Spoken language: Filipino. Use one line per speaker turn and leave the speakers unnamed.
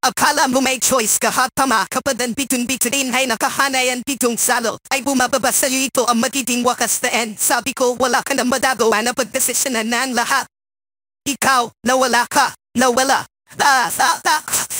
Akala mo may choice ka hatama kapadan bitun-bituin ay nakahanayan bitong salo ay bumababa sa'yo ito ang magiging wakas na end. Sabi ko wala ka na madagawa na pagdesisyonan ng lahat. Ikaw, nawala ka, nawala.